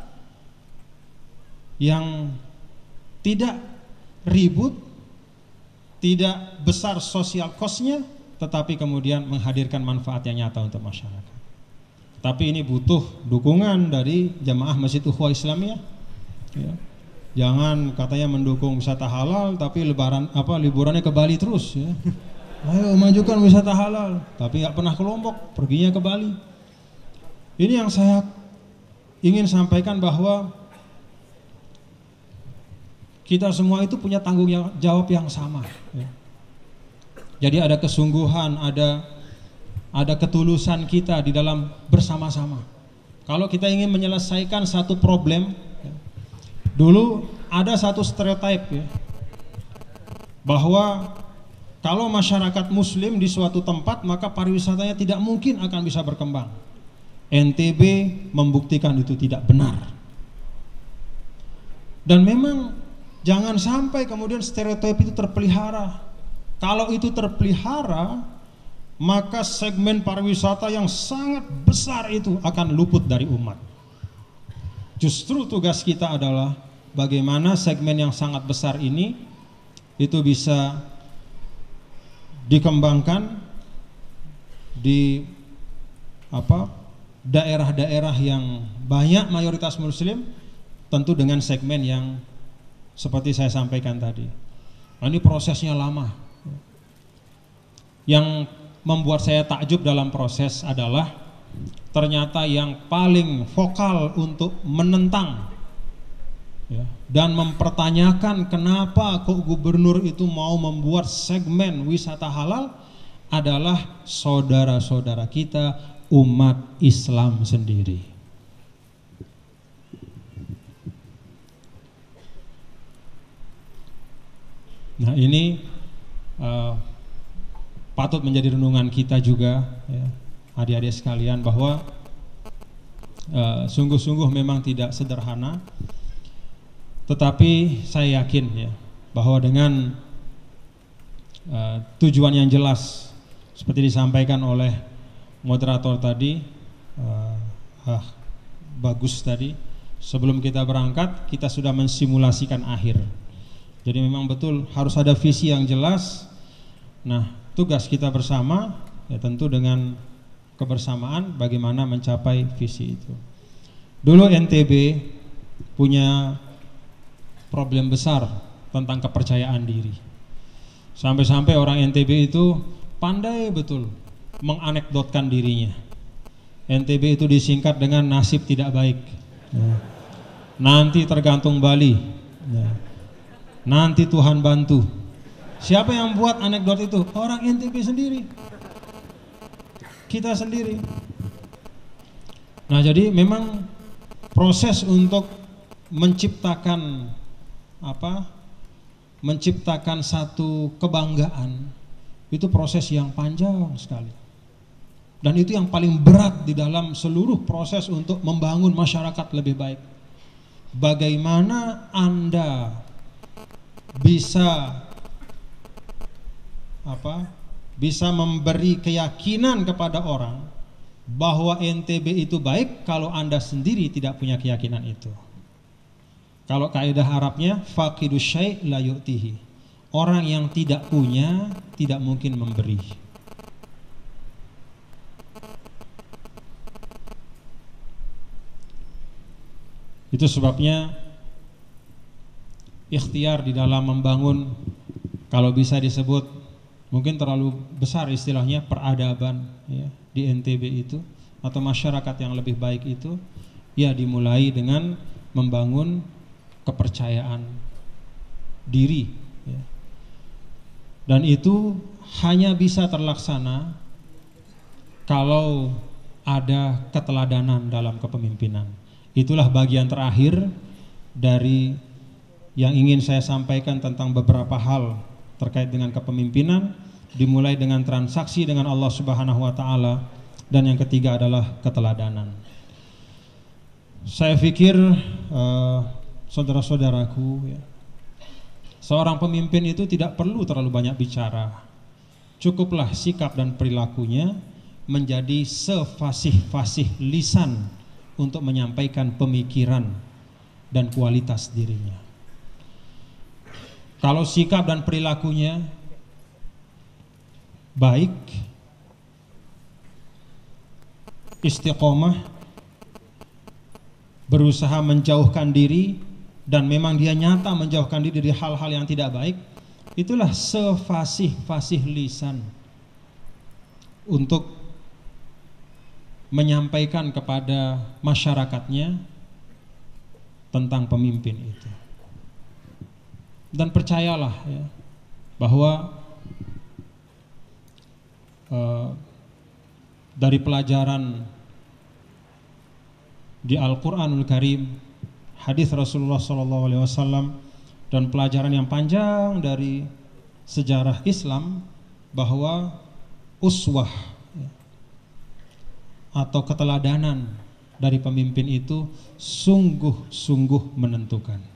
yang tidak ribut, tidak besar sosial cost-nya, tetapi kemudian menghadirkan manfaat yang nyata untuk masyarakat. Tapi ini butuh dukungan dari jamaah Masjid Uhwah Islamiyah. Ya. Jangan katanya mendukung wisata halal, tapi lebaran apa liburannya ke Bali terus. Ya. Ayo majukan wisata halal, tapi nggak pernah ke Lombok, perginya ke Bali. Ini yang saya ingin sampaikan bahwa kita semua itu punya tanggung jawab yang sama. Ya. Jadi ada kesungguhan, ada ada ketulusan kita di dalam bersama-sama. Kalau kita ingin menyelesaikan satu problem, ya, dulu ada satu stereotip, ya, bahwa kalau masyarakat Muslim di suatu tempat maka pariwisatanya tidak mungkin akan bisa berkembang. N T B membuktikan itu tidak benar. Dan memang jangan sampai kemudian stereotip itu terpelihara. Kalau itu terpelihara, maka segmen pariwisata yang sangat besar itu akan luput dari umat. Justru tugas kita adalah bagaimana segmen yang sangat besar ini itu bisa dikembangkan di apa daerah-daerah yang banyak mayoritas Muslim, tentu dengan segmen yang seperti saya sampaikan tadi. Nah, ini prosesnya lama. Yang membuat saya takjub dalam proses adalah ternyata yang paling vokal untuk menentang, ya, dan mempertanyakan kenapa kok gubernur itu mau membuat segmen wisata halal adalah saudara-saudara kita umat Islam sendiri. Nah ini uh, patut menjadi renungan kita juga, ya, adik-adik sekalian, bahwa sungguh-sungguh uh, memang tidak sederhana, tetapi saya yakin, ya, bahwa dengan uh, tujuan yang jelas seperti disampaikan oleh moderator tadi, uh, ah, bagus tadi, sebelum kita berangkat kita sudah mensimulasikan akhir. Jadi memang betul harus ada visi yang jelas. Nah, tugas kita bersama ya tentu dengan kebersamaan bagaimana mencapai visi itu. Dulu N T B punya problem besar tentang kepercayaan diri. Sampai-sampai orang N T B itu pandai betul menganekdotkan dirinya. N T B itu disingkat dengan nasib tidak baik. Ya. Nanti tergantung Bali. Ya. Nanti Tuhan bantu. Siapa yang buat anekdot itu? Orang N T B sendiri. Kita sendiri. Nah, jadi memang proses untuk menciptakan apa? Menciptakan satu kebanggaan itu proses yang panjang sekali. Dan itu yang paling berat di dalam seluruh proses untuk membangun masyarakat lebih baik. Bagaimana Anda bisa apa? Bisa memberi keyakinan kepada orang bahwa N T B itu baik kalau Anda sendiri tidak punya keyakinan itu. Kalau kaidah Arabnya faqidus syai' la yu'tihi. Orang yang tidak punya tidak mungkin memberi. Itu sebabnya ikhtiar di dalam membangun, kalau bisa disebut mungkin terlalu besar istilahnya, peradaban ya, di N T B itu atau masyarakat yang lebih baik itu ya dimulai dengan membangun kepercayaan diri ya. Dan itu hanya bisa terlaksana kalau ada keteladanan dalam kepemimpinan. Itulah bagian terakhir dari yang ingin saya sampaikan tentang beberapa hal terkait dengan kepemimpinan, dimulai dengan transaksi dengan Allah Subhanahu wa taala, dan yang ketiga adalah keteladanan. Saya pikir uh, saudara-saudaraku ya, seorang pemimpin itu tidak perlu terlalu banyak bicara. Cukuplah sikap dan perilakunya menjadi sefasih-fasih lisan untuk menyampaikan pemikiran dan kualitas dirinya. Kalau sikap dan perilakunya baik, istiqomah, berusaha menjauhkan diri, dan memang dia nyata menjauhkan diri dari hal-hal yang tidak baik, itulah sefasih-fasih lisan untuk menyampaikan kepada masyarakatnya tentang pemimpin itu. Dan percayalah ya, bahwa uh, dari pelajaran di Al-Quranul Karim, hadis Rasulullah shallallahu alaihi wasallam, dan pelajaran yang panjang dari sejarah Islam, bahwa uswah ya, atau keteladanan dari pemimpin itu sungguh-sungguh menentukan.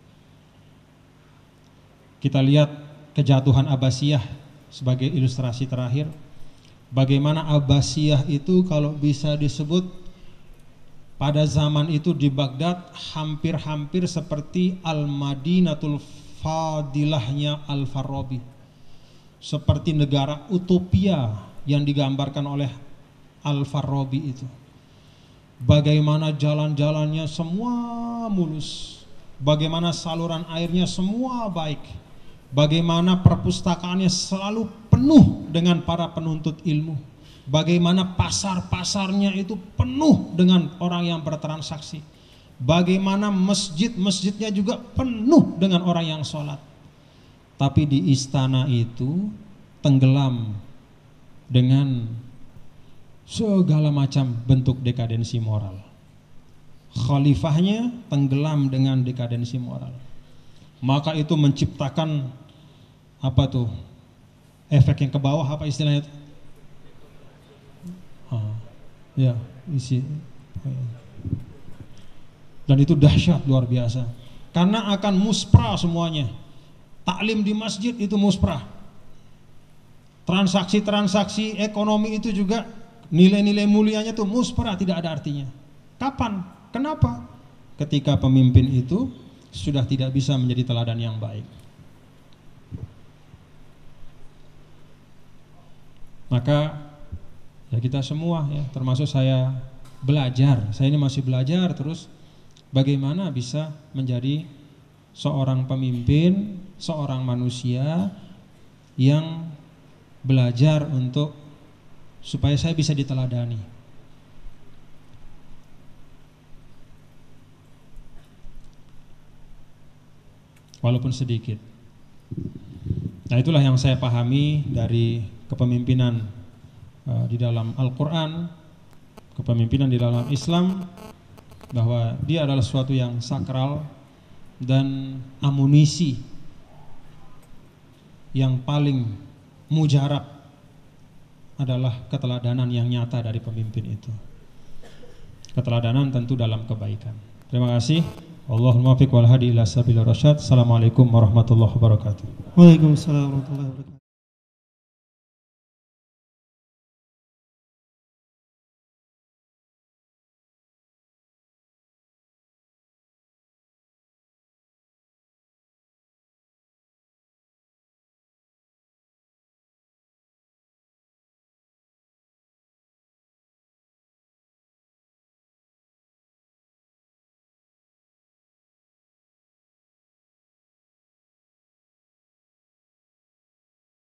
Kita lihat kejatuhan Abbasiyah sebagai ilustrasi terakhir. Bagaimana Abbasiyah itu kalau bisa disebut pada zaman itu di Baghdad hampir-hampir seperti Al-Madinatul Fadilahnya Al-Farabi. Seperti negara utopia yang digambarkan oleh Al-Farabi itu. Bagaimana jalan-jalannya semua mulus. Bagaimana saluran airnya semua baik. Bagaimana perpustakaannya selalu penuh dengan para penuntut ilmu. Bagaimana pasar-pasarnya itu penuh dengan orang yang bertransaksi. Bagaimana masjid-masjidnya juga penuh dengan orang yang sholat. Tapi di istana itu tenggelam dengan segala macam bentuk dekadensi moral. Khalifahnya tenggelam dengan dekadensi moral. Maka itu menciptakan apa tuh, efek yang ke bawah, apa istilahnya itu? Ah, ya, isi. Dan itu dahsyat luar biasa. Karena akan muspra semuanya. Taklim di masjid itu muspra. Transaksi-transaksi ekonomi itu juga nilai-nilai mulianya tuh muspra, tidak ada artinya. Kapan? Kenapa? Ketika pemimpin itu sudah tidak bisa menjadi teladan yang baik. Maka Ya kita semua ya, termasuk saya belajar. Saya ini masih belajar terus bagaimana bisa menjadi seorang pemimpin, seorang manusia yang belajar untuk supaya saya bisa diteladani. Walaupun sedikit. Nah, itulah yang saya pahami dari kepemimpinan uh, di dalam Al-Quran, kepemimpinan di dalam Islam, bahwa dia adalah sesuatu yang sakral dan amunisi yang paling mujarab adalah keteladanan yang nyata dari pemimpin itu. Keteladanan tentu dalam kebaikan. Terima kasih. Allahumma muwaffiq wal hadi ila sabilir rasyad. Assalamualaikum warahmatullahi wabarakatuh. Waalaikumsalam warahmatullahi wabarakatuh.